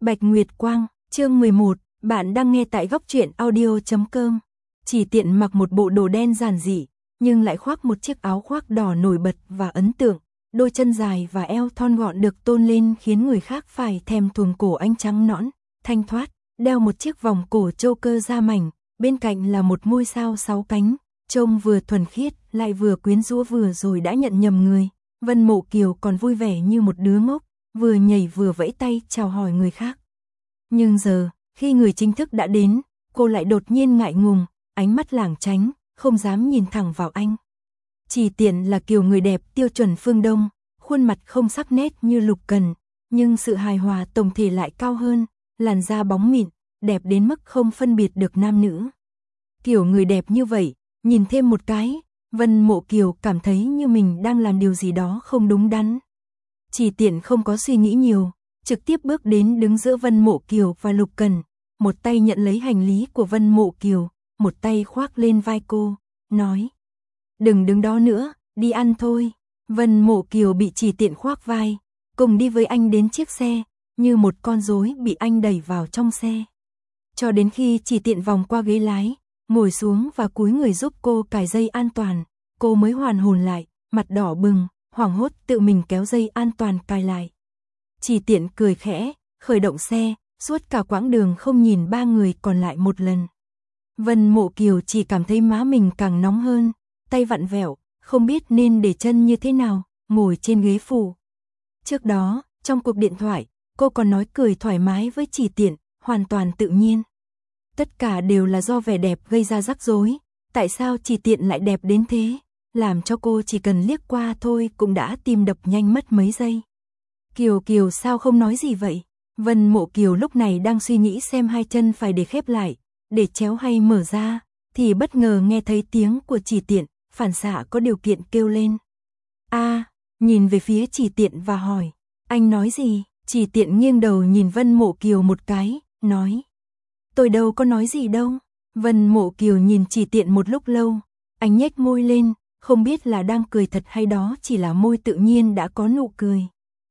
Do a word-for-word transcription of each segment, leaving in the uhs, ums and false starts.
Bạch Nguyệt Quang, chương mười một, bạn đang nghe tại góc truyện audio chấm com. Chỉ Tiện mặc một bộ đồ đen giản dị, nhưng lại khoác một chiếc áo khoác đỏ nổi bật và ấn tượng, đôi chân dài và eo thon gọn được tôn lên khiến người khác phải thèm thuồng cổ anh trắng nõn, thanh thoát, đeo một chiếc vòng cổ châu cơ da mảnh, bên cạnh là một ngôi sao sáu cánh, trông vừa thuần khiết, lại vừa quyến rũ. Vừa rồi đã nhận nhầm người, Vân Mộ Kiều còn vui vẻ như một đứa ngốc, vừa nhảy vừa vẫy tay chào hỏi người khác. Nhưng giờ, khi người chính thức đã đến, cô lại đột nhiên ngại ngùng, ánh mắt lảng tránh, không dám nhìn thẳng vào anh. Chỉ Tiện là kiểu người đẹp tiêu chuẩn phương Đông, khuôn mặt không sắc nét như Lục Cần, nhưng sự hài hòa tổng thể lại cao hơn, làn da bóng mịn, đẹp đến mức không phân biệt được nam nữ. Kiểu người đẹp như vậy, nhìn thêm một cái, Vân Mộ Kiều cảm thấy như mình đang làm điều gì đó không đúng đắn. Chỉ Tiện không có suy nghĩ nhiều, trực tiếp bước đến đứng giữa Vân Mộ Kiều và Lục Cần, một tay nhận lấy hành lý của Vân Mộ Kiều, một tay khoác lên vai cô, nói: "Đừng đứng đó nữa, đi ăn thôi." Vân Mộ Kiều bị Chỉ Tiện khoác vai, cùng đi với anh đến chiếc xe, như một con rối bị anh đẩy vào trong xe. Cho đến khi Chỉ Tiện vòng qua ghế lái, ngồi xuống và cúi người giúp cô cài dây an toàn, cô mới hoàn hồn lại, mặt đỏ bừng, hoảng hốt tự mình kéo dây an toàn cài lại. Chỉ Tiện cười khẽ, khởi động xe, suốt cả quãng đường không nhìn ba người còn lại một lần. Vân Mộ Kiều chỉ cảm thấy má mình càng nóng hơn, tay vặn vẹo, không biết nên để chân như thế nào, ngồi trên ghế phụ. Trước đó, trong cuộc điện thoại, cô còn nói cười thoải mái với Chỉ Tiện, hoàn toàn tự nhiên. Tất cả đều là do vẻ đẹp gây ra rắc rối, tại sao Chỉ Tiện lại đẹp đến thế, làm cho cô chỉ cần liếc qua thôi cũng đã tim đập nhanh mất mấy giây. Kiều Kiều sao không nói gì vậy? Vân Mộ Kiều lúc này đang suy nghĩ xem hai chân phải để khép lại, để chéo hay mở ra, thì bất ngờ nghe thấy tiếng của Chỉ Tiện, phản xạ có điều kiện kêu lên: "A!" Nhìn về phía Chỉ Tiện và hỏi: "Anh nói gì?" Chỉ Tiện nghiêng đầu nhìn Vân Mộ Kiều một cái, nói: "Tôi đâu có nói gì đâu." Vân Mộ Kiều nhìn Chỉ Tiện một lúc lâu, anh nhếch môi lên, không biết là đang cười thật hay đó chỉ là môi tự nhiên đã có nụ cười.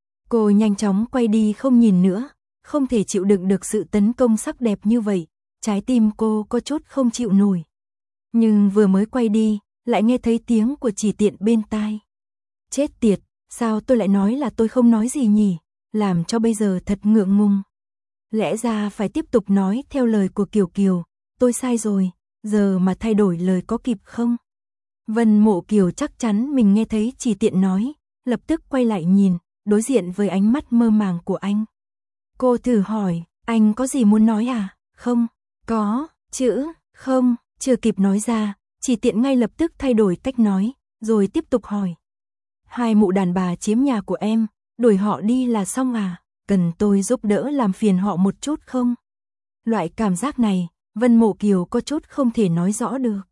Cô nhanh chóng quay đi không nhìn nữa, không thể chịu đựng được sự tấn công sắc đẹp như vậy, trái tim cô có chút không chịu nổi. Nhưng vừa mới quay đi, lại nghe thấy tiếng của Chỉ Tiện bên tai. Chết tiệt, sao tôi lại nói là tôi không nói gì nhỉ, làm cho bây giờ thật ngượng ngùng. Lẽ ra phải tiếp tục nói theo lời của Kiều Kiều, tôi sai rồi, giờ mà thay đổi lời có kịp không? Vân Mộ Kiều chắc chắn mình nghe thấy Chỉ Tiện nói, lập tức quay lại nhìn, đối diện với ánh mắt mơ màng của anh. Cô thử hỏi, anh có gì muốn nói à? Không, có, chữ, không, chưa kịp nói ra, Chỉ Tiện ngay lập tức thay đổi cách nói, rồi tiếp tục hỏi. Hai mụ đàn bà chiếm nhà của em, đuổi họ đi là xong à? Cần tôi giúp đỡ làm phiền họ một chút không? Loại cảm giác này, Vân Mộ Kiều có chút không thể nói rõ được.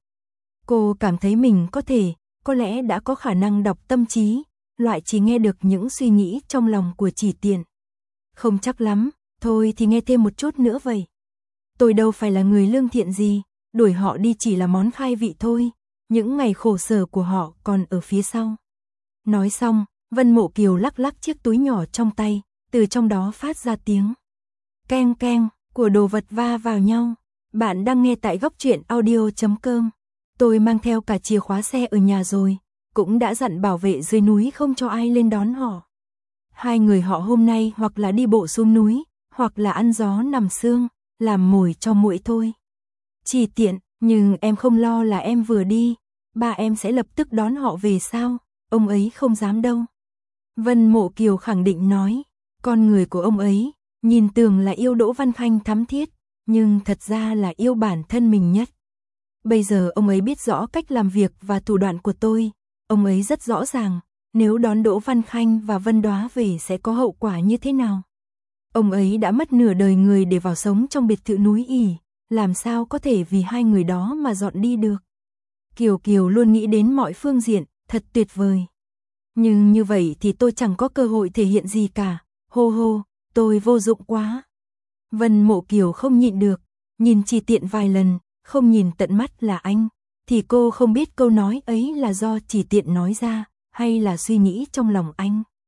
Cô cảm thấy mình có thể, có lẽ đã có khả năng đọc tâm trí, loại chỉ nghe được những suy nghĩ trong lòng của Chỉ Tiện. Không chắc lắm, thôi thì nghe thêm một chút nữa vậy. Tôi đâu phải là người lương thiện gì, đuổi họ đi chỉ là món khai vị thôi, những ngày khổ sở của họ còn ở phía sau. Nói xong, Vân Mộ Kiều lắc lắc chiếc túi nhỏ trong tay, từ trong đó phát ra tiếng keng keng của đồ vật va vào nhau. Bạn đang nghe tại góc truyện audio chấm com. Tôi mang theo cả chìa khóa xe ở nhà rồi, cũng đã dặn bảo vệ dưới núi không cho ai lên đón họ. Hai người họ hôm nay hoặc là đi bộ xuống núi, hoặc là ăn gió nằm sương, làm mồi cho muỗi thôi. Chỉ Tiện, nhưng em không lo là em vừa đi, ba em sẽ lập tức đón họ về sao? Ông ấy không dám đâu. Vân Mộ Kiều khẳng định nói, con người của ông ấy, nhìn tưởng là yêu Đỗ Văn Khanh thắm thiết, nhưng thật ra là yêu bản thân mình nhất. Bây giờ ông ấy biết rõ cách làm việc và thủ đoạn của tôi, ông ấy rất rõ ràng, nếu đón Đỗ Văn Khanh và Vân Đóa về sẽ có hậu quả như thế nào. Ông ấy đã mất nửa đời người để vào sống trong biệt thự núi ỉ, làm sao có thể vì hai người đó mà dọn đi được. Kiều Kiều luôn nghĩ đến mọi phương diện, thật tuyệt vời. Nhưng như vậy thì tôi chẳng có cơ hội thể hiện gì cả, hô hô, tôi vô dụng quá. Vân Mộ Kiều không nhịn được, nhìn Chỉ Tiện vài lần, không nhìn tận mắt là anh, thì cô không biết câu nói ấy là do Chỉ Tiện nói ra, hay là suy nghĩ trong lòng anh.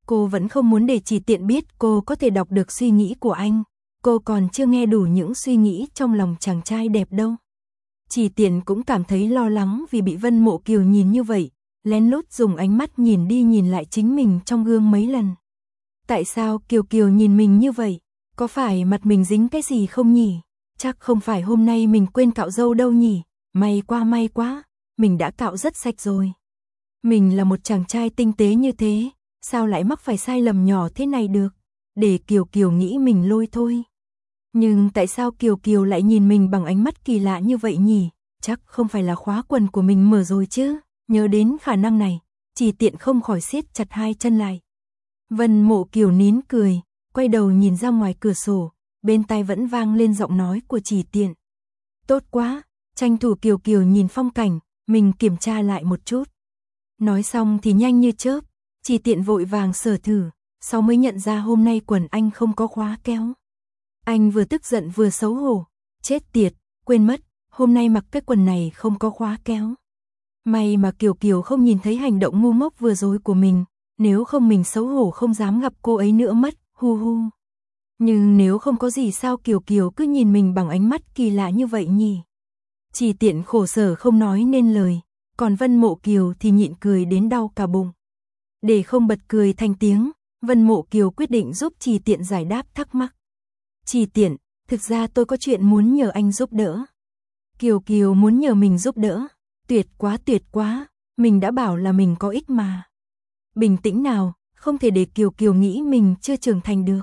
Cô vẫn không muốn để Chỉ Tiện biết cô có thể đọc được suy nghĩ của anh. Cô còn chưa nghe đủ những suy nghĩ trong lòng chàng trai đẹp đâu. Chỉ Tiện cũng cảm thấy lo lắng vì bị Vân Mộ Kiều nhìn như vậy, lén lút dùng ánh mắt nhìn đi nhìn lại chính mình trong gương mấy lần. Tại sao Kiều Kiều nhìn mình như vậy? Có phải mặt mình dính cái gì không nhỉ? Chắc không phải hôm nay mình quên cạo râu đâu nhỉ? May quá may quá, mình đã cạo rất sạch rồi. Mình là một chàng trai tinh tế như thế, sao lại mắc phải sai lầm nhỏ thế này được? Để Kiều Kiều nghĩ mình lôi thôi. Nhưng tại sao Kiều Kiều lại nhìn mình bằng ánh mắt kỳ lạ như vậy nhỉ? Chắc không phải là khóa quần của mình mở rồi chứ? Nhớ đến khả năng này, Chỉ Tiện không khỏi siết chặt hai chân lại. Vân Mộ Kiều nín cười, quay đầu nhìn ra ngoài cửa sổ, bên tai vẫn vang lên giọng nói của Chỉ Tiện. Tốt quá, tranh thủ Kiều Kiều nhìn phong cảnh, mình kiểm tra lại một chút. Nói xong thì nhanh như chớp, Chỉ Tiện vội vàng sờ thử, sau mới nhận ra hôm nay quần anh không có khóa kéo. Anh vừa tức giận vừa xấu hổ, chết tiệt, quên mất, hôm nay mặc cái quần này không có khóa kéo. May mà Kiều Kiều không nhìn thấy hành động ngu ngốc vừa rồi của mình, nếu không mình xấu hổ không dám gặp cô ấy nữa mất, hu hu. Nhưng nếu không có gì sao Kiều Kiều cứ nhìn mình bằng ánh mắt kỳ lạ như vậy nhỉ? Chỉ Tiện khổ sở không nói nên lời, còn Vân Mộ Kiều thì nhịn cười đến đau cả bụng. Để không bật cười thành tiếng, Vân Mộ Kiều quyết định giúp Chỉ Tiện giải đáp thắc mắc. Chỉ Tiện, thực ra tôi có chuyện muốn nhờ anh giúp đỡ. Kiều Kiều muốn nhờ mình giúp đỡ. Tuyệt quá tuyệt quá, mình đã bảo là mình có ích mà. Bình tĩnh nào, không thể để Kiều Kiều nghĩ mình chưa trưởng thành được.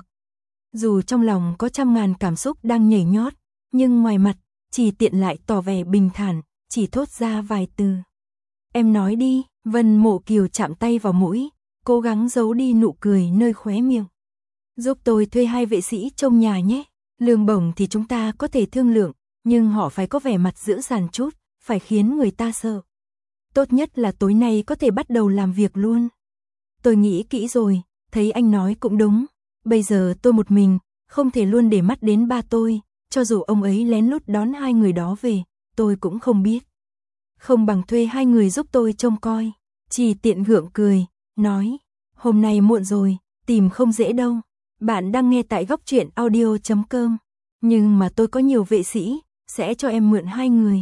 Dù trong lòng có trăm ngàn cảm xúc đang nhảy nhót, nhưng ngoài mặt, Chỉ Tiện lại tỏ vẻ bình thản, chỉ thốt ra vài từ. Em nói đi, Vân Mộ Kiều chạm tay vào mũi, cố gắng giấu đi nụ cười nơi khóe miệng. Giúp tôi thuê hai vệ sĩ trông nhà nhé, lương bổng thì chúng ta có thể thương lượng, nhưng họ phải có vẻ mặt dữ dằn chút, phải khiến người ta sợ. Tốt nhất là tối nay có thể bắt đầu làm việc luôn. Tôi nghĩ kỹ rồi, thấy anh nói cũng đúng. Bây giờ tôi một mình, không thể luôn để mắt đến ba tôi, cho dù ông ấy lén lút đón hai người đó về, tôi cũng không biết. Không bằng thuê hai người giúp tôi trông coi. Chỉ Tiện gượng cười, nói, hôm nay muộn rồi, tìm không dễ đâu. Bạn đang nghe tại góc truyện audio chấm com. Nhưng mà tôi có nhiều vệ sĩ, sẽ cho em mượn hai người.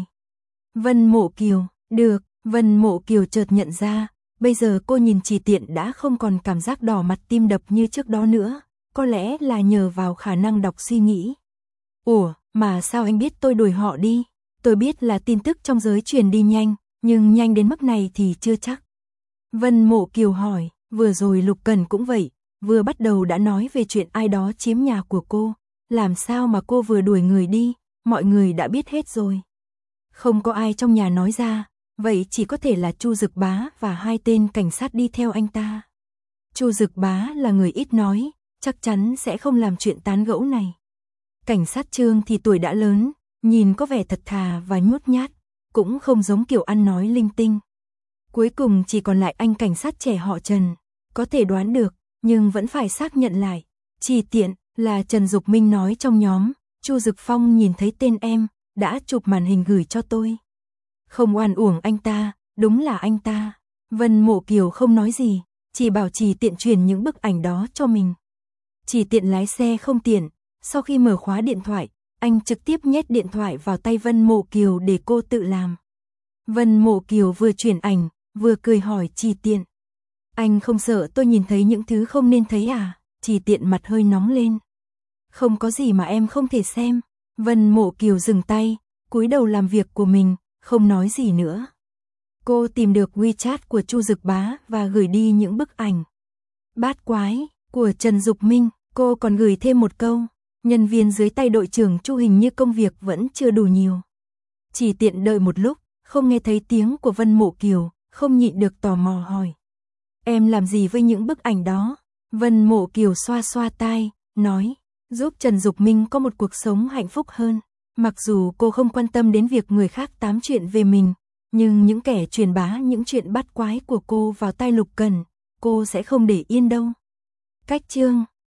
Vân Mộ Kiều, được, Vân Mộ Kiều chợt nhận ra, bây giờ cô nhìn Chỉ Tiện đã không còn cảm giác đỏ mặt tim đập như trước đó nữa, có lẽ là nhờ vào khả năng đọc suy nghĩ. Ủa, mà sao anh biết tôi đuổi họ đi? Tôi biết là tin tức trong giới truyền đi nhanh, nhưng nhanh đến mức này thì chưa chắc. Vân Mộ Kiều hỏi, vừa rồi Lục Cần cũng vậy, vừa bắt đầu đã nói về chuyện ai đó chiếm nhà của cô, làm sao mà cô vừa đuổi người đi, mọi người đã biết hết rồi. Không có ai trong nhà nói ra, vậy chỉ có thể là Chu Dực Bá và hai tên cảnh sát đi theo anh ta. Chu Dực Bá là người ít nói, chắc chắn sẽ không làm chuyện tán gẫu này. Cảnh sát Trương thì tuổi đã lớn, nhìn có vẻ thật thà và nhút nhát, cũng không giống kiểu ăn nói linh tinh. Cuối cùng chỉ còn lại anh cảnh sát trẻ họ Trần, có thể đoán được, nhưng vẫn phải xác nhận lại. Chỉ Tiện là Trần Dục Minh nói trong nhóm, Chu Dực Phong nhìn thấy tên em, đã chụp màn hình gửi cho tôi. Không oan uổng anh ta, đúng là anh ta. Vân Mộ Kiều không nói gì, chỉ bảo Chỉ Tiện truyền những bức ảnh đó cho mình. Chỉ Tiện lái xe không tiện, sau khi mở khóa điện thoại, anh trực tiếp nhét điện thoại vào tay Vân Mộ Kiều để cô tự làm. Vân Mộ Kiều vừa chuyển ảnh, vừa cười hỏi Chỉ Tiện. Anh không sợ tôi nhìn thấy những thứ không nên thấy à? Chỉ Tiện mặt hơi nóng lên. Không có gì mà em không thể xem. Vân Mộ Kiều dừng tay, cúi đầu làm việc của mình, không nói gì nữa. Cô tìm được WeChat của Chu Dực Bá và gửi đi những bức ảnh. Bát quái của Trần Dục Minh, cô còn gửi thêm một câu, nhân viên dưới tay đội trưởng Chu hình như công việc vẫn chưa đủ nhiều. Chỉ Tiện đợi một lúc, không nghe thấy tiếng của Vân Mộ Kiều, không nhịn được tò mò hỏi. Em làm gì với những bức ảnh đó? Vân Mộ Kiều xoa xoa tai, nói, giúp Trần Dục Minh có một cuộc sống hạnh phúc hơn. Mặc dù cô không quan tâm đến việc người khác tám chuyện về mình, nhưng những kẻ truyền bá những chuyện bát quái của cô vào tai Lục Cần, cô sẽ không để yên đâu. Cách chương